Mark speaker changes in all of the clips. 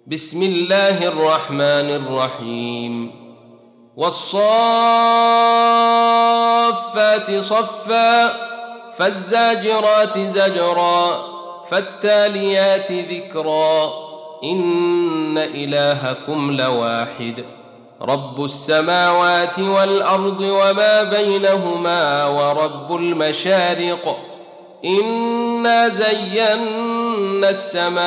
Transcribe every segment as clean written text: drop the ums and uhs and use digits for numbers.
Speaker 1: بسم الله الرحمن الرحيم والصافات صفا فالزاجرات زجرا فالتاليات ذكرا إن إلهكم لواحد رب السماوات والأرض وما بينهما ورب المشارق إنا زينا السماء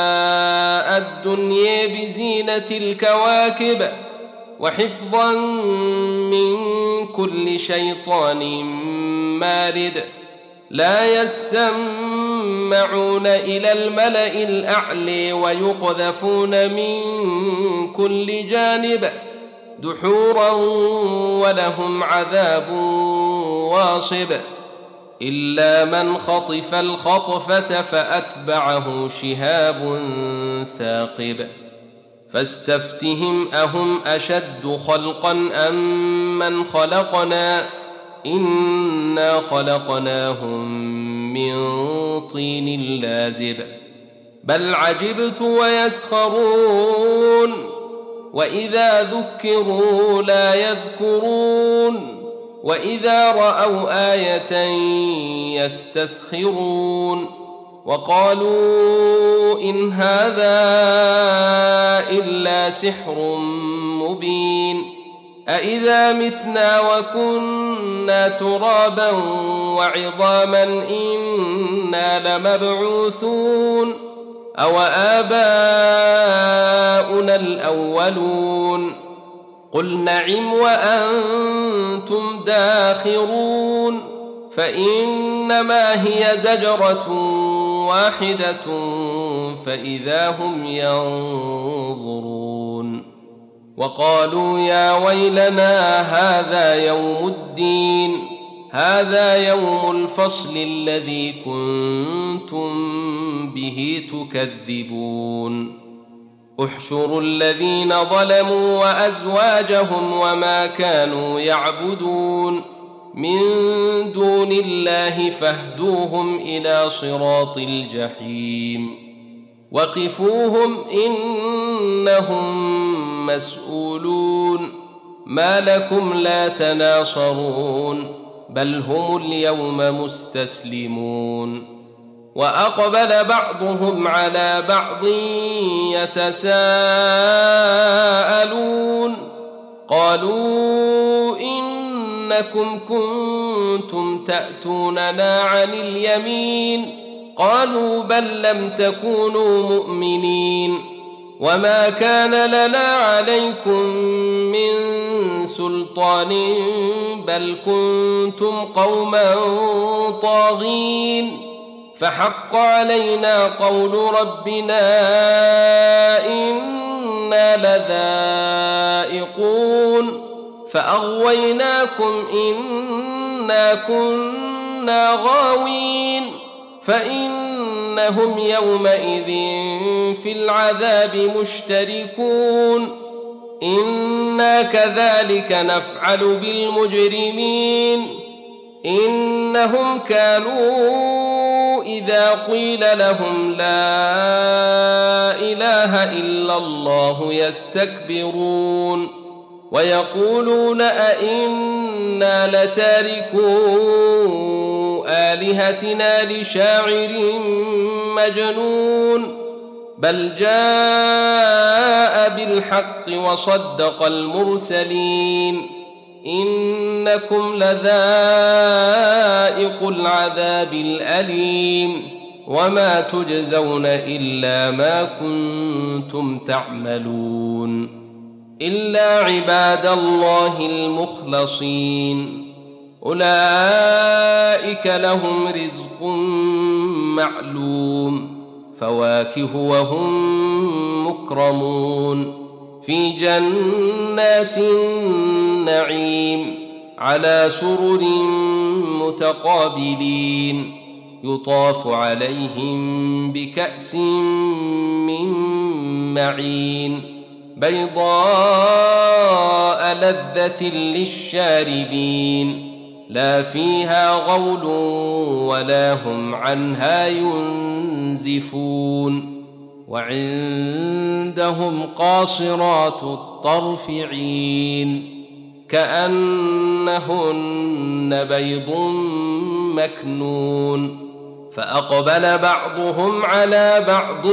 Speaker 1: الدنيا بزينة الكواكب وحفظا من كل شيطان مارد لا يسمعون إلى الملأ الأعلى ويقذفون من كل جانب دحورا ولهم عذاب واصب إلا من خطف الخطفة فأتبعه شهاب ثاقب فاستفتهم أهم أشد خلقا أم من خلقنا إنا خلقناهم من طين لازب بل عجبت ويسخرون وإذا ذكروا لا يذكرون وإذا رأوا آية يستسخرون وقالوا إن هذا إلا سحر مبين أإذا متنا وكنا ترابا وعظاما إنا لمبعوثون أو آباؤنا الأولون قل نعم وأنتم داخرون فإنما هي زجرة واحدة فإذا هم ينظرون وقالوا يا ويلنا هذا يوم الدين هذا يوم الفصل الذي كنتم به تكذبون احشروا الذين ظلموا وأزواجهم وما كانوا يعبدون من دون الله فاهدوهم إلى صراط الجحيم وقفوهم إنهم مسؤولون ما لكم لا تناصرون بل هم اليوم مستسلمون وأقبل بعضهم على بعض يتساءلون قالوا إنكم كنتم تأتوننا عن اليمين قالوا بل لم تكونوا مؤمنين وما كان لنا عليكم من سلطان بل كنتم قوما طاغين فحق علينا قول ربنا إنا لذائقون فأغويناكم إنا كنا غاوين فإنهم يومئذ في العذاب مشتركون إنا كذلك نفعل بالمجرمين إنهم كانوا إذا قيل لهم لا إله إلا الله يستكبرون ويقولون أئنا لتاركو آلهتنا لشاعر مجنون بل جاء بالحق وصدق المرسلين إنكم لذائق العذاب الأليم وما تجزون إلا ما كنتم تعملون إلا عباد الله المخلصين أولئك لهم رزق معلوم فواكه وهم مكرمون في جنات النعيم على سرر متقابلين يطاف عليهم بكأس من معين بيضاء لذة للشاربين لا فيها غول ولا هم عنها ينزفون وعندهم قاصرات الطرف عين كأنهن بيض مكنون فأقبل بعضهم على بعض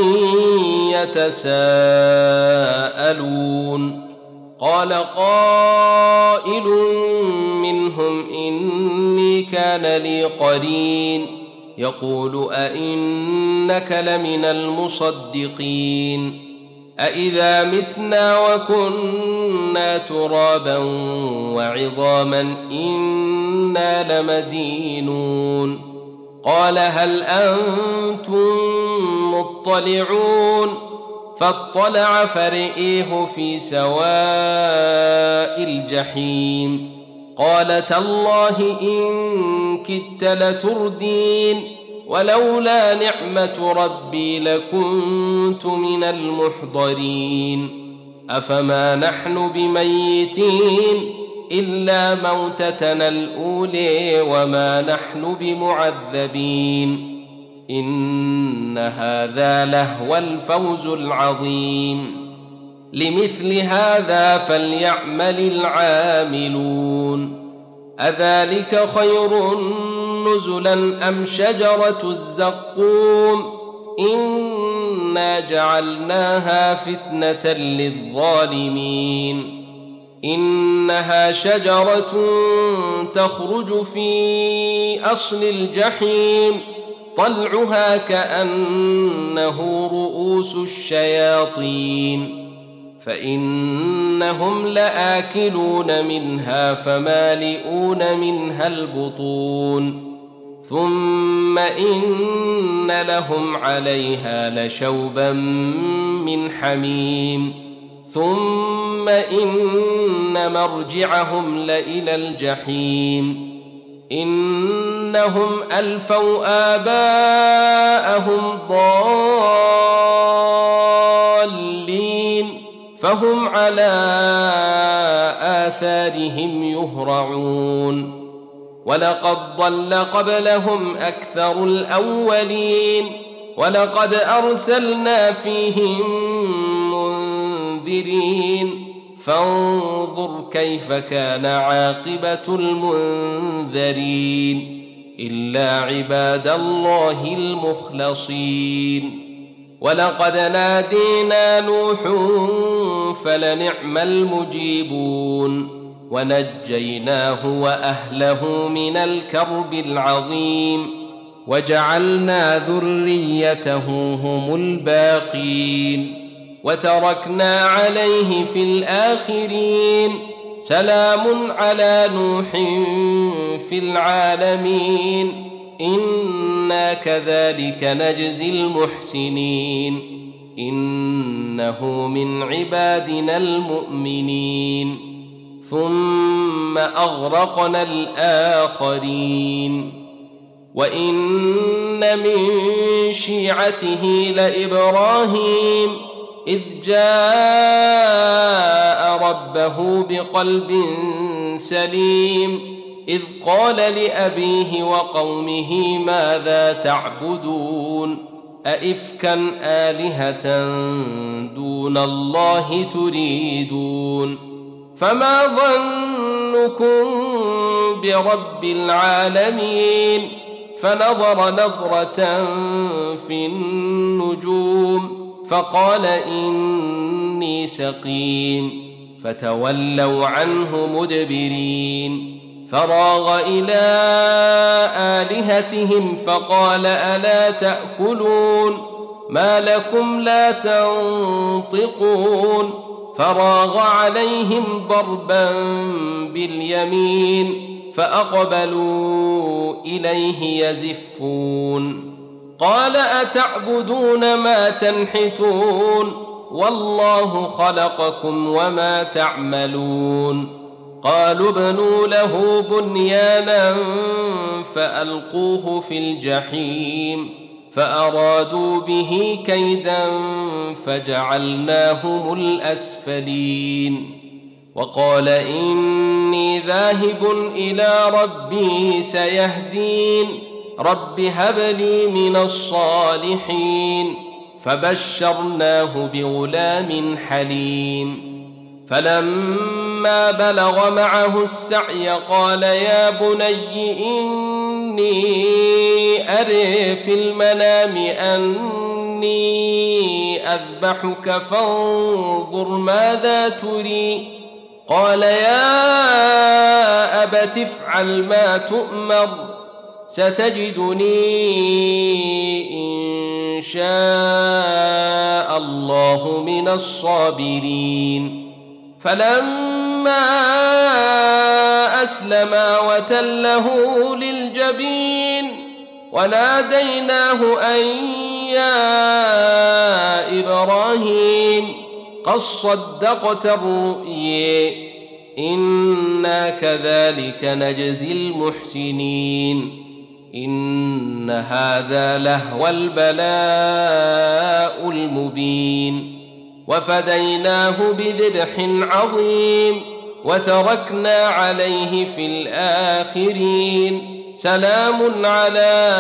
Speaker 1: يتساءلون قال قائل منهم إني كان لي قرين يقول أئنك لمن المصدقين أإذا متنا وكنا ترابا وعظاما إنا لمدينون قال هل أنتم مطلعون فاطلع فرئيه في سواء الجحيم قال تالله إن كدت لتردين ولولا نعمة ربي لكنت من المحضرين أفما نحن بميتين إلا موتتنا الأولى وما نحن بمعذبين إن هذا لهو الفوز العظيم لمثل هذا فليعمل العاملون أذلك خير نزلا أم شجرة الزقوم إنا جعلناها فتنة للظالمين إنها شجرة تخرج في أصل الجحيم طلعها كأنه رؤوس الشياطين فإنهم لآكلون منها فمالئون منها البطون ثم إن لهم عليها لشوبا من حميم ثم إن مرجعهم لإلى الجحيم إنهم ألفوا آباءهم ضالين فهم على آثارهم يهرعون ولقد ضل قبلهم أكثر الأولين ولقد أرسلنا فيهم منذرين فانظر كيف كان عاقبة المنذرين إلا عباد الله المخلصين ولقد نادينا نوح فلنعم المجيبون ونجيناه وأهله من الكرب العظيم وجعلنا ذريته هم الباقين وتركنا عليه في الآخرين سلام على نوح في العالمين إنا كذلك نجزي المحسنين إنه من عبادنا المؤمنين ثم أغرقنا الآخرين وإن من شيعته لإبراهيم إذ جاء ربه بقلب سليم إذ قال لأبيه وقومه ماذا تعبدون أئفكا آلهة دون الله تريدون فما ظنكم برب العالمين فنظر نظرة في النجوم فقال إني سقيم فتولوا عنه مدبرين فراغ إلى آلهتهم فقال ألا تأكلون ما لكم لا تنطقون فراغ عليهم ضربا باليمين فأقبلوا إليه يزفون قال أتعبدون ما تنحتون والله خلقكم وما تعملون قالوا ابنوا له بنيانا فألقوه في الجحيم فأرادوا به كيدا فجعلناهم الأسفلين وقال إني ذاهب إلى ربي سيهدين رب هب لي من الصالحين فبشرناه بغلام حليم فلما بلغ معه السعي قال يا بني إني أرى في المنام أني أذبحك فانظر ماذا تري قال يا أبت افعل ما تؤمر ستجدني إن شاء الله من الصابرين فلما أسلما وتله للجبين وناديناه أن يا إبراهيم قد صدقت الرؤيا إنا كذلك نجزي المحسنين إن هذا لهو البلاء المبين وفديناه بذبح عظيم وتركنا عليه في الآخرين سلام على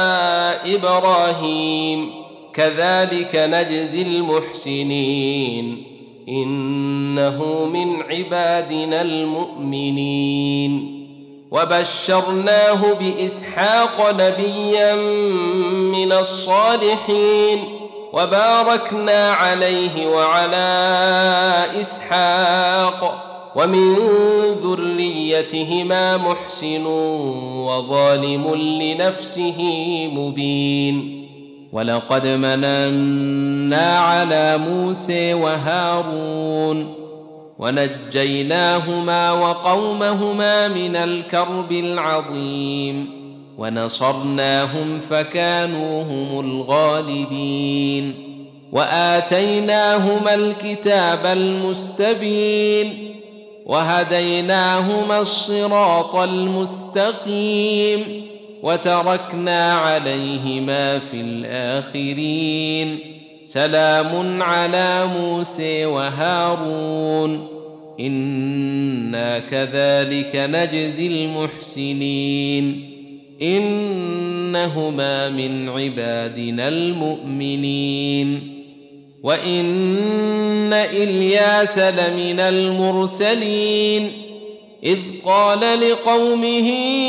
Speaker 1: إبراهيم كذلك نجزي المحسنين إنه من عبادنا المؤمنين وبشرناه بإسحاق نبيا من الصالحين وباركنا عليه وعلى إسحاق ومن ذريتهما محسن وظالم لنفسه مبين ولقد مننا على موسى وهارون ونجيناهما وقومهما من الكرب العظيم ونصرناهم فكانوا هم الغالبين وآتيناهما الكتاب المستبين وهديناهما الصراط المستقيم وتركنا عليهما في الآخرين سلام على موسى وهارون إنا كذلك نجزي المحسنين إنهما من عبادنا المؤمنين وإن إلياس لمن المرسلين إذ قال لقومه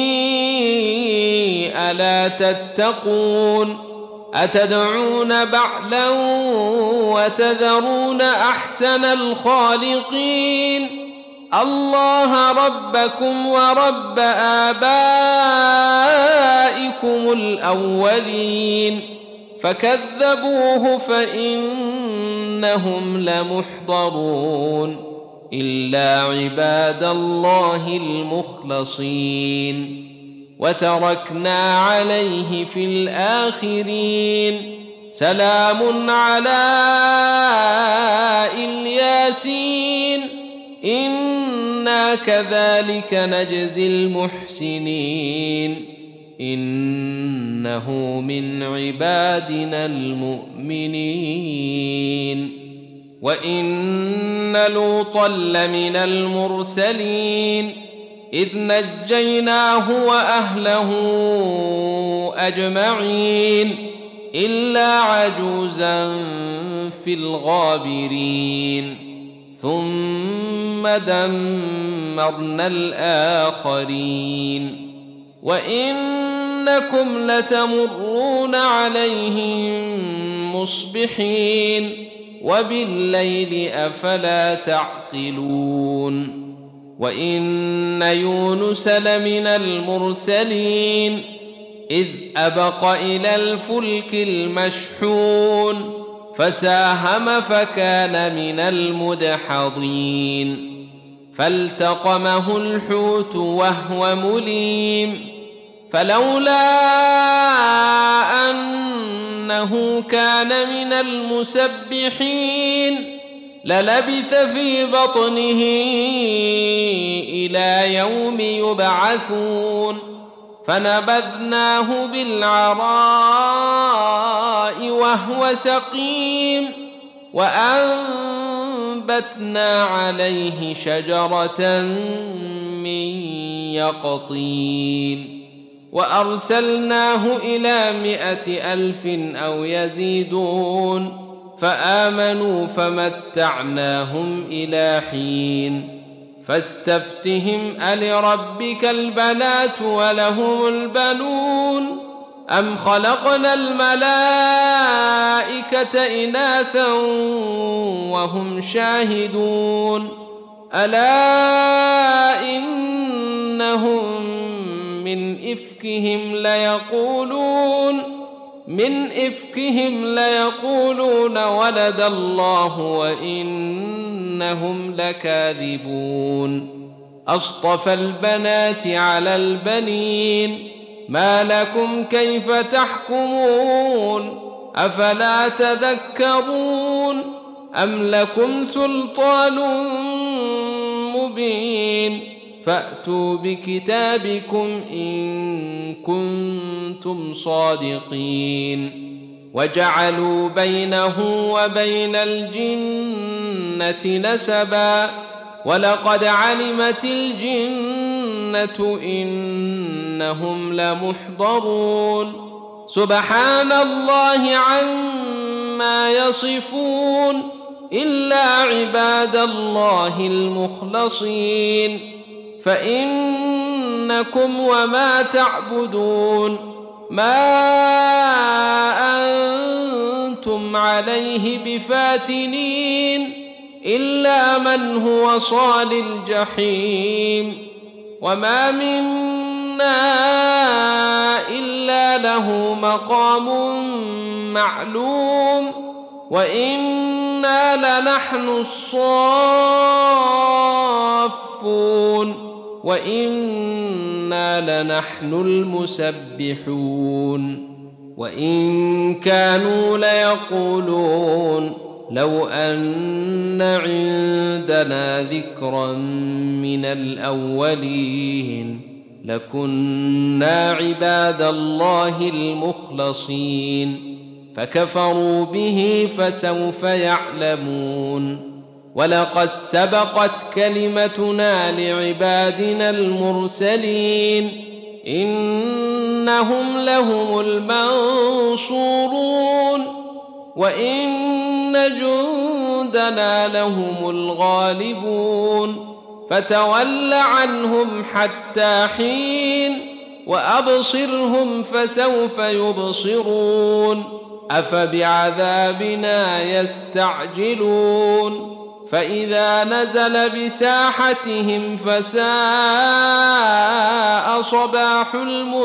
Speaker 1: ألا تتقون أتدعون بعلا وتذرون أحسن الخالقين الله ربكم ورب آبائكم الأولين فكذبوه فإنهم لمحضرون إلا عباد الله المخلصين وتركنا عليه في الآخرين سلام على الياسين إنا كذلك نجزي المحسنين إنه من عبادنا المؤمنين وإن لوطا لمن المرسلين إذ نجيناه وأهله أجمعين إلا عجوزا في الغابرين ثم دمرنا الآخرين وإنكم لتمرون عليهم مصبحين وبالليل أفلا تعقلون وإن يونس لمن المرسلين إذ أبق إلى الفلك المشحون فساهم فكان من المدحضين فالتقمه الحوت وهو مليم فلولا أنه كان من المسبحين للبث في بطنه إلى يوم يبعثون فنبذناه بالعراء وهو سقيم وأنبتنا عليه شجرة من يقطين وأرسلناه إلى 100,000 أو يزيدون فآمنوا فمتعناهم إلى حين فاستفتهم ألربك البنات ولهم البنون أم خلقنا الملائكة إناثا وهم شاهدون ألا إنهم من إفكهم ليقولون ولد الله وإنهم لكاذبون أصطفى البنات على البنين ما لكم كيف تحكمون أفلا تذكرون أم لكم سلطان مبين فأتوا بكتابكم إن كنتم صادقين وجعلوا بينه وبين الجنة نسبا ولقد علمت الجنة إنهم لمحضرون سبحان الله عما يصفون إلا عباد الله المخلصين فإنكم وما تعبدون ما أنتم عليه بفاتنين إلا من هو صال الجحيم وما منا إلا له مقام معلوم وإنا لنحن الصافون وإنا لنحن المسبحون وإن كانوا ليقولون لو أن عندنا ذكرا من الأولين لكنا عباد الله المخلصين فكفروا به فسوف يعلمون ولقد سبقت كلمتنا لعبادنا المرسلين إنهم لهم المنصورون وإن جندنا لهم الغالبون فتول عنهم حتى حين وأبصرهم فسوف يبصرون أفبعذابنا يستعجلون فإذا نزل بساحتهم فساء صباح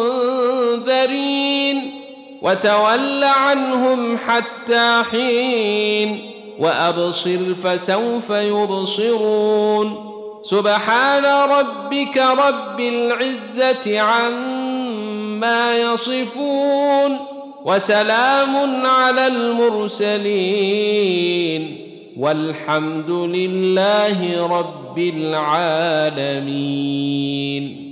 Speaker 1: المنذرين وتول عنهم حتى حين وأبصر فسوف يبصرون سبحان ربك رب العزة عما يصفون وسلام على المرسلين والحمد لله رب العالمين.